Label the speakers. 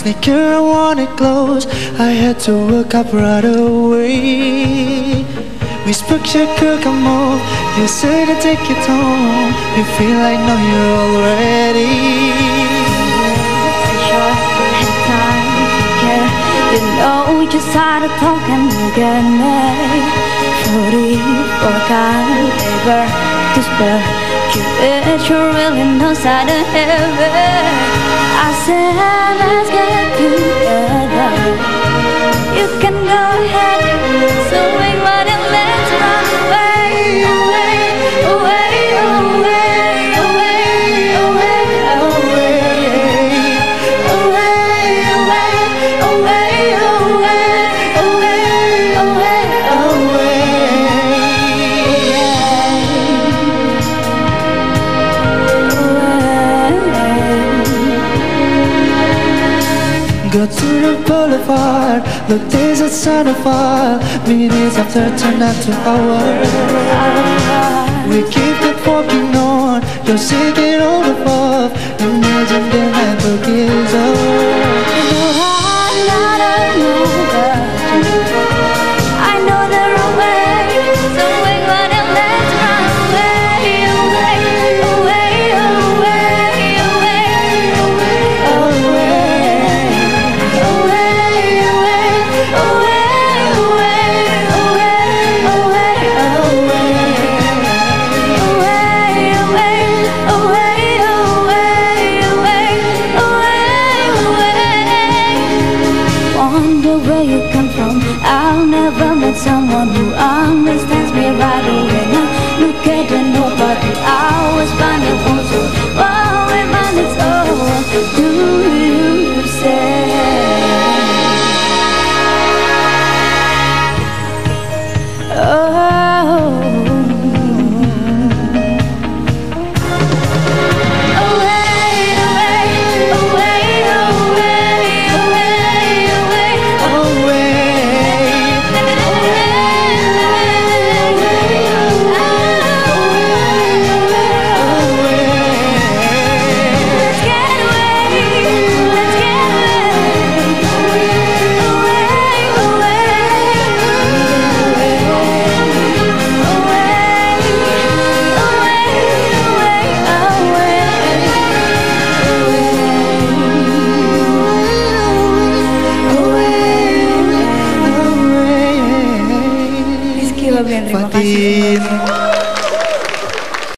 Speaker 1: sneaker, I want it close. I had to wake up right away. We spoke, you could come home. You said to take it home. You feel like no, you're already.
Speaker 2: You know just how to talk and get me. Sorry for kind labor to spare. Keep it, you really knows how to have it. I said let's get together. You can go ahead, so wait what and let's run away, away, away, away, away, away, away, away, away, away, away, away,
Speaker 1: Go to the boulevard, look, there's a sun of fire. Minutes after turn out to hours. We keep it walking on, you're singing all above. Imagine the night begins over.
Speaker 2: I know the wrong way, so wait what and let's run away, away, away, away, away, away, wonder where you come from. I've never met someone who understands me right away. Now look at nobody. I was finding also. Oh, when mine is over, do you say? Terima kasih.